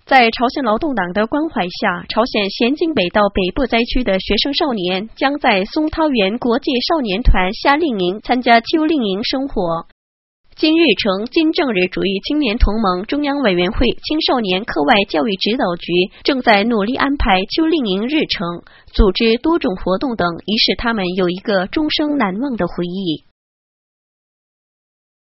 在朝鲜劳动党的关怀下，朝鲜咸镜北道北部灾区的学生少年将在松涛园国际少年团夏令营参加秋令营生活。金日成金正日主义青年同盟中央委员会青少年课外教育指导局正在努力安排秋令营日程，组织多种活动等，以使他们有一个终生难忘的回忆。